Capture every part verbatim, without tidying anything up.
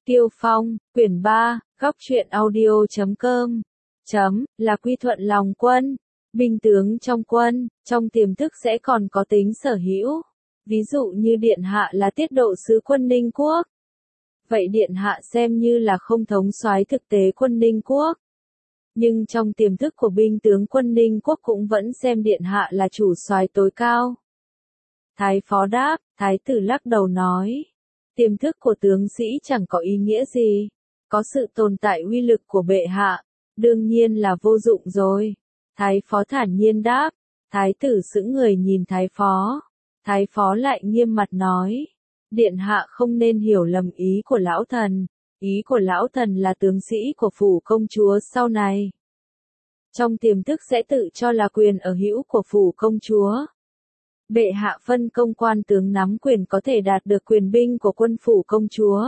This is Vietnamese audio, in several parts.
Tiêu Phong, quyển ba, góc truyện audio chấm com, chấm, là quy thuận lòng quân. Binh tướng trong quân, trong tiềm thức sẽ còn có tính sở hữu. Ví dụ như Điện Hạ là tiết độ sứ quân Ninh Quốc. Vậy Điện Hạ xem như là không thống soái thực tế quân Ninh Quốc. Nhưng trong tiềm thức của binh tướng quân Ninh Quốc cũng vẫn xem Điện Hạ là chủ soái tối cao. Thái phó đáp, Thái tử lắc đầu nói. Tiềm thức của tướng sĩ chẳng có ý nghĩa gì. Có sự tồn tại uy lực của bệ hạ, đương nhiên là vô dụng rồi. Thái phó thản nhiên đáp. Thái tử sững người nhìn thái phó. Thái phó lại nghiêm mặt nói. Điện hạ không nên hiểu lầm ý của lão thần. Ý của lão thần là tướng sĩ của phủ công chúa sau này. Trong tiềm thức sẽ tự cho là quyền ở hữu của phủ công chúa. Bệ hạ phân công quan tướng nắm quyền có thể đạt được quyền binh của quân phủ công chúa.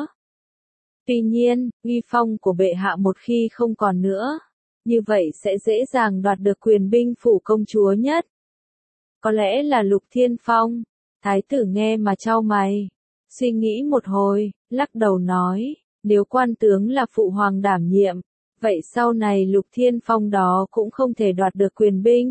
Tuy nhiên, uy phong của bệ hạ một khi không còn nữa, như vậy sẽ dễ dàng đoạt được quyền binh phủ công chúa nhất. Có lẽ là Lục Thiên Phong. Thái tử nghe mà chau mày. Suy nghĩ một hồi, lắc đầu nói, nếu quan tướng là phụ hoàng đảm nhiệm, vậy sau này Lục Thiên Phong đó cũng không thể đoạt được quyền binh.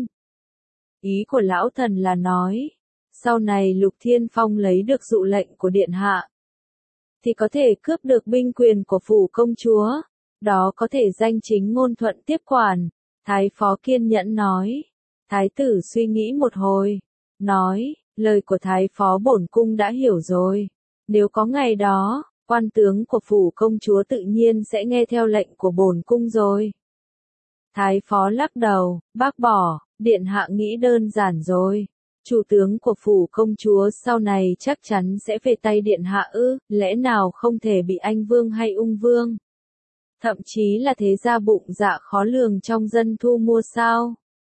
Ý của lão thần là nói, sau này Lục Thiên Phong lấy được dụ lệnh của Điện Hạ, thì có thể cướp được binh quyền của phủ công chúa, đó có thể danh chính ngôn thuận tiếp quản. Thái phó kiên nhẫn nói. Thái tử suy nghĩ một hồi, nói, lời của thái phó bổn cung đã hiểu rồi. Nếu có ngày đó, quan tướng của phủ công chúa tự nhiên sẽ nghe theo lệnh của bổn cung rồi. Thái phó lắc đầu, bác bỏ, Điện hạ nghĩ đơn giản rồi. Chủ tướng của phủ công chúa sau này chắc chắn sẽ về tay Điện hạ ư, lẽ nào không thể bị Anh Vương hay Ung Vương? Thậm chí là thế gia bụng dạ khó lường trong dân thu mua sao?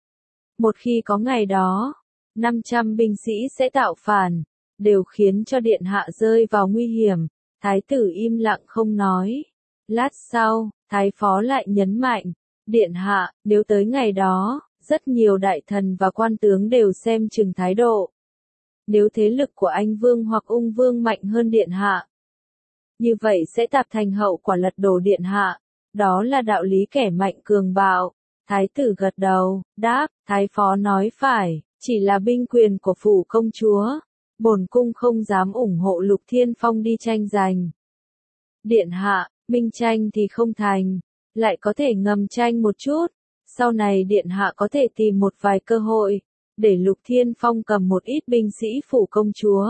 Một khi có ngày đó, năm trăm binh sĩ sẽ tạo phản, đều khiến cho Điện hạ rơi vào nguy hiểm. Thái tử im lặng không nói. Lát sau, thái phó lại nhấn mạnh, Điện hạ, nếu tới ngày đó, rất nhiều đại thần và quan tướng đều xem chừng thái độ. Nếu thế lực của Anh Vương hoặc Ung Vương mạnh hơn Điện hạ, như vậy sẽ tạo thành hậu quả lật đổ Điện hạ. Đó là đạo lý kẻ mạnh cường bạo. Thái tử gật đầu, đáp, thái phó nói phải, chỉ là binh quyền của phủ công chúa. Bổn cung không dám ủng hộ Lục Thiên Phong đi tranh giành. Điện hạ, minh tranh thì không thành, lại có thể ngầm tranh một chút. Sau này Điện hạ có thể tìm một vài cơ hội, để Lục Thiên Phong cầm một ít binh sĩ phủ công chúa.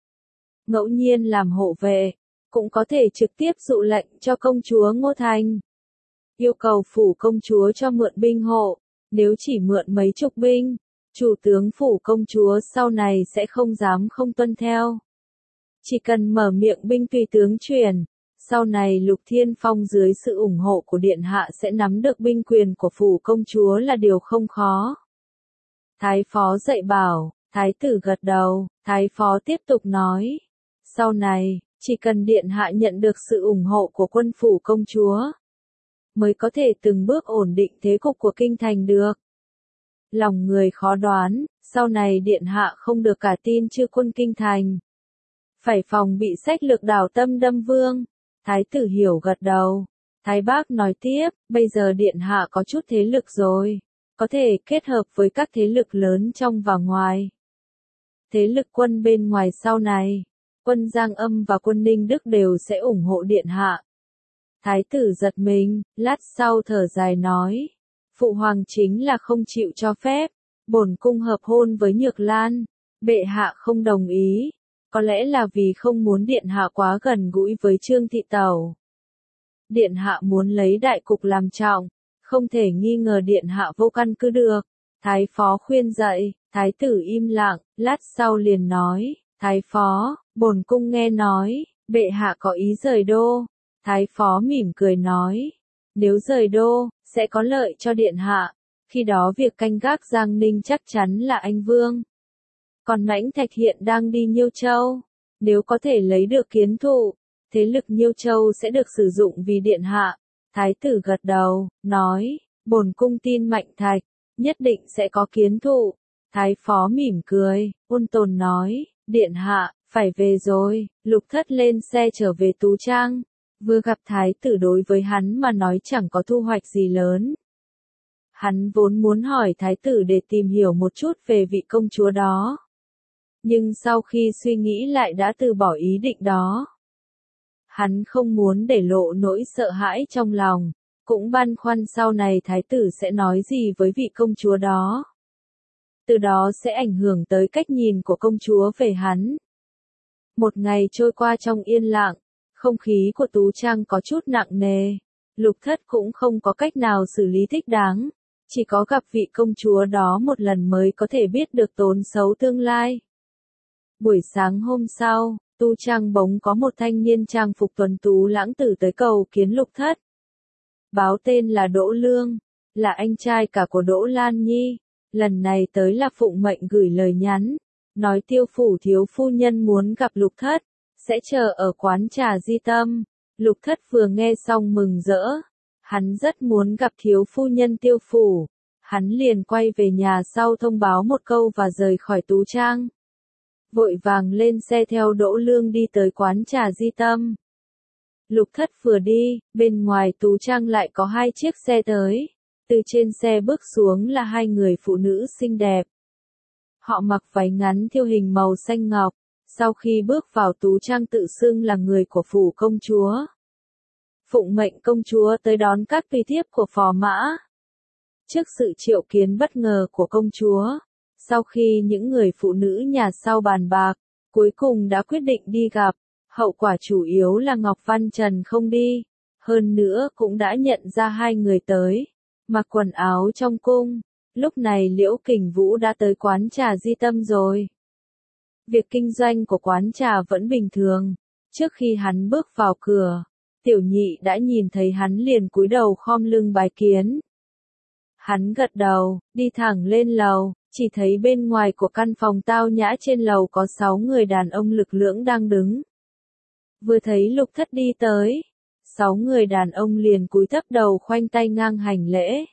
Ngẫu nhiên làm hộ vệ, cũng có thể trực tiếp dụ lệnh cho công chúa Ngô Thành. Yêu cầu phủ công chúa cho mượn binh hộ, nếu chỉ mượn mấy chục binh, chủ tướng phủ công chúa sau này sẽ không dám không tuân theo. Chỉ cần mở miệng binh tùy tướng truyền, sau này Lục Thiên Phong dưới sự ủng hộ của Điện hạ sẽ nắm được binh quyền của phủ công chúa là điều không khó. Thái phó dạy bảo, thái tử gật đầu, thái phó tiếp tục nói. Sau này, chỉ cần Điện hạ nhận được sự ủng hộ của quân phủ công chúa, mới có thể từng bước ổn định thế cục của kinh thành được. Lòng người khó đoán, sau này Điện hạ không được cả tin chư quân kinh thành. Phải phòng bị sách lược đảo Tâm Đâm Vương. Thái tử hiểu gật đầu. Thái bác nói tiếp, bây giờ Điện hạ có chút thế lực rồi, có thể kết hợp với các thế lực lớn trong và ngoài. Thế lực quân bên ngoài sau này, quân Giang Âm và quân Ninh Đức đều sẽ ủng hộ Điện hạ. Thái tử giật mình, lát sau thở dài nói, phụ hoàng chính là không chịu cho phép, bổn cung hợp hôn với Nhược Lan, bệ hạ không đồng ý, có lẽ là vì không muốn Điện hạ quá gần gũi với Trương Thị Tẩu. Điện hạ muốn lấy đại cục làm trọng, không thể nghi ngờ Điện hạ vô căn cứ được. Thái phó khuyên dạy, thái tử im lặng, lát sau liền nói, thái phó, bổn cung nghe nói, bệ hạ có ý rời đô. Thái phó mỉm cười nói, nếu rời đô, sẽ có lợi cho Điện hạ, khi đó việc canh gác Giang Ninh chắc chắn là Anh Vương. Còn Mãnh Thạch hiện đang đi Nhiêu Châu, nếu có thể lấy được kiến thụ, thế lực Nhiêu Châu sẽ được sử dụng vì Điện hạ. Thái tử gật đầu, nói, bổn cung tin Mạnh Thạch, nhất định sẽ có kiến thụ. Thái phó mỉm cười, ôn tồn nói, Điện hạ, phải về rồi. Lục Thất lên xe trở về Tú Trang. Vừa gặp thái tử đối với hắn mà nói chẳng có thu hoạch gì lớn. Hắn vốn muốn hỏi thái tử để tìm hiểu một chút về vị công chúa đó. Nhưng sau khi suy nghĩ lại đã từ bỏ ý định đó. Hắn không muốn để lộ nỗi sợ hãi trong lòng, cũng băn khoăn sau này thái tử sẽ nói gì với vị công chúa đó. Từ đó sẽ ảnh hưởng tới cách nhìn của công chúa về hắn. Một ngày trôi qua trong yên lặng, không khí của Tú Trang có chút nặng nề. Lục Thất cũng không có cách nào xử lý thích đáng, chỉ có gặp vị công chúa đó một lần mới có thể biết được tốn xấu tương lai. Buổi sáng hôm sau, Tú Trang bỗng có một thanh niên trang phục tuấn tú lãng tử tới cầu kiến Lục Thất. Báo tên là Đỗ Lương, là anh trai cả của Đỗ Lan Nhi, lần này tới là phụng mệnh gửi lời nhắn, nói Tiêu phủ thiếu phu nhân muốn gặp Lục Thất, sẽ chờ ở quán trà Di Tâm. Lục Thất vừa nghe xong mừng rỡ, hắn rất muốn gặp thiếu phu nhân Tiêu phủ, hắn liền quay về nhà sau thông báo một câu và rời khỏi Tú Trang. Vội vàng lên xe theo Đỗ Lương đi tới quán trà Di Tâm. Lục Thất vừa đi, bên ngoài Tú Trang lại có hai chiếc xe tới. Từ trên xe bước xuống là hai người phụ nữ xinh đẹp. Họ mặc váy ngắn thêu hình màu xanh ngọc, sau khi bước vào Tú Trang tự xưng là người của phủ công chúa. Phụng mệnh công chúa tới đón các tùy thiếp của phò mã. Trước sự triệu kiến bất ngờ của công chúa, sau khi những người phụ nữ nhà sau bàn bạc, cuối cùng đã quyết định đi gặp. Hậu quả chủ yếu là Ngọc Văn Trần không đi, hơn nữa cũng đã nhận ra hai người tới, mặc quần áo trong cung. Lúc này Liễu Kình Vũ đã tới quán trà Di Tâm rồi. Việc kinh doanh của quán trà vẫn bình thường. Trước khi hắn bước vào cửa, Tiểu Nhị đã nhìn thấy hắn liền cúi đầu khom lưng bái kiến. Hắn gật đầu, đi thẳng lên lầu, chỉ thấy bên ngoài của căn phòng tao nhã trên lầu có sáu người đàn ông lực lưỡng đang đứng. Vừa thấy Lục Thất đi tới, sáu người đàn ông liền cúi thấp đầu khoanh tay ngang hành lễ.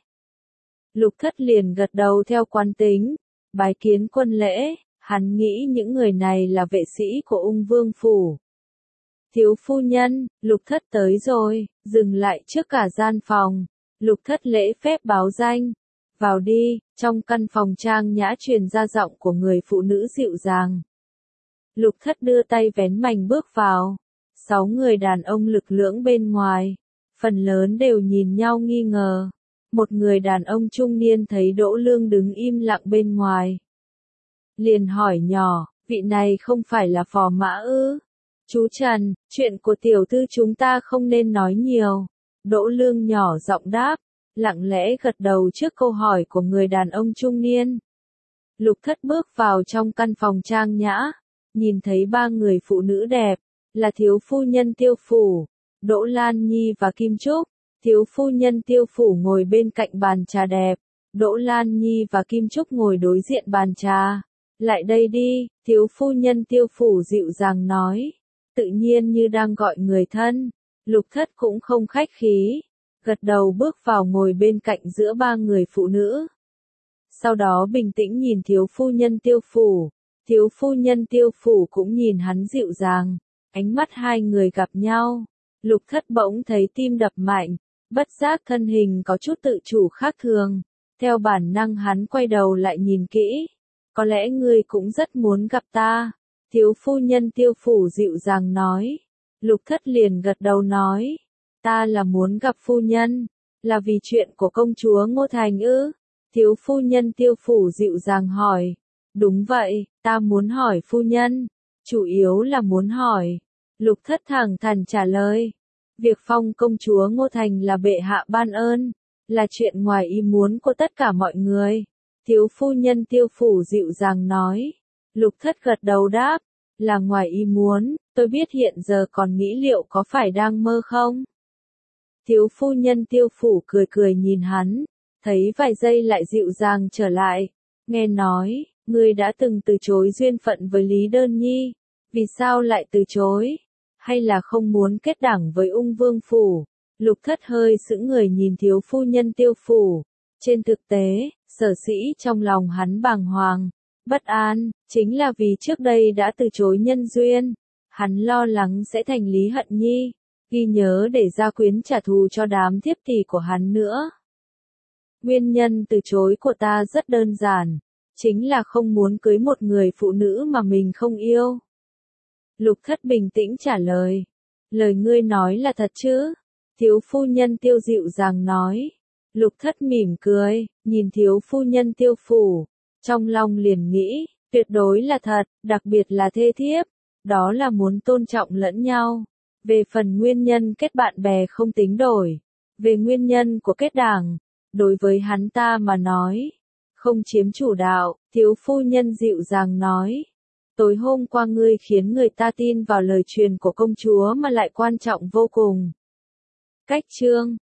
Lục Thất liền gật đầu theo quán tính, bái kiến quân lễ, hắn nghĩ những người này là vệ sĩ của Ung Vương phủ. Thiếu phu nhân, Lục Thất tới rồi, dừng lại trước cả gian phòng, Lục Thất lễ phép báo danh, vào đi. Trong căn phòng trang nhã truyền ra giọng của người phụ nữ dịu dàng. Lục Thất đưa tay vén mành bước vào. Sáu người đàn ông lực lưỡng bên ngoài, phần lớn đều nhìn nhau nghi ngờ. Một người đàn ông trung niên thấy Đỗ Lương đứng im lặng bên ngoài, liền hỏi nhỏ, vị này không phải là phò mã ư? Chú Trần, chuyện của tiểu thư chúng ta không nên nói nhiều. Đỗ Lương nhỏ giọng đáp, lặng lẽ gật đầu trước câu hỏi của người đàn ông trung niên. Lục Thất bước vào trong căn phòng trang nhã, nhìn thấy ba người phụ nữ đẹp, là thiếu phu nhân Tiêu phủ, Đỗ Lan Nhi và Kim Trúc. Thiếu phu nhân Tiêu phủ ngồi bên cạnh bàn trà đẹp, Đỗ Lan Nhi và Kim Trúc ngồi đối diện bàn trà. Lại đây đi, thiếu phu nhân Tiêu phủ dịu dàng nói, tự nhiên như đang gọi người thân. Lục Thất cũng không khách khí, gật đầu bước vào ngồi bên cạnh giữa ba người phụ nữ. Sau đó bình tĩnh nhìn thiếu phu nhân Tiêu phủ, thiếu phu nhân Tiêu phủ cũng nhìn hắn dịu dàng, ánh mắt hai người gặp nhau. Lục Thất bỗng thấy tim đập mạnh, bất giác thân hình có chút tự chủ khác thường, theo bản năng hắn quay đầu lại nhìn kỹ. Có lẽ ngươi cũng rất muốn gặp ta, thiếu phu nhân Tiêu phủ dịu dàng nói. Lục Thất liền gật đầu nói, ta là muốn gặp phu nhân, là vì chuyện của công chúa Ngô Thành ư? Thiếu phu nhân Tiêu phủ dịu dàng hỏi, đúng vậy, ta muốn hỏi phu nhân, chủ yếu là muốn hỏi. Lục Thất thẳng thắn trả lời, việc phong công chúa Ngô Thành là bệ hạ ban ơn, là chuyện ngoài ý muốn của tất cả mọi người. Thiếu phu nhân Tiêu phủ dịu dàng nói. Lục Thất gật đầu đáp, là ngoài ý muốn, tôi biết hiện giờ còn nghĩ liệu có phải đang mơ không? Thiếu phu nhân Tiêu phủ cười cười nhìn hắn, thấy vài giây lại dịu dàng trở lại. Nghe nói, ngươi đã từng từ chối duyên phận với Lý Đơn Nhi, vì sao lại từ chối? Hay là không muốn kết đảng với Ung Vương phủ? Lục Thất hơi sững người nhìn thiếu phu nhân Tiêu phủ. Trên thực tế, sở dĩ trong lòng hắn bàng hoàng, bất an, chính là vì trước đây đã từ chối nhân duyên. Hắn lo lắng sẽ thành Lý Hận Nhi. ghi nhớ để Gia Quyến trả thù cho đám thiếp tỷ của hắn nữa. Nguyên nhân từ chối của ta rất đơn giản, chính là không muốn cưới một người phụ nữ mà mình không yêu. Lục Thất bình tĩnh trả lời. Lời ngươi nói là thật chứ? Thiếu phu nhân Tiêu dịu dàng nói. Lục Thất mỉm cười, nhìn thiếu phu nhân Tiêu phủ, trong lòng liền nghĩ, tuyệt đối là thật, đặc biệt là thê thiếp, đó là muốn tôn trọng lẫn nhau. Về phần nguyên nhân kết bạn bè không tính đổi, về nguyên nhân của kết đảng, đối với hắn ta mà nói, không chiếm chủ đạo, thiếu phu nhân dịu dàng nói. Tối hôm qua ngươi khiến người ta tin vào lời truyền của công chúa mà lại quan trọng vô cùng. Cách chương